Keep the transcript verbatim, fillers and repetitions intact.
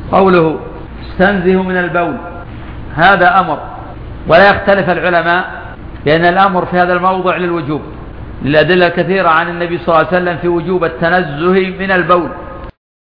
قوله استنزه من البول هذا أمر، ولا يختلف العلماء بأن الأمر في هذا الموضع للوجوب، للأدلة الكثيرة عن النبي صلى الله عليه وسلم في وجوب التنزه من البول.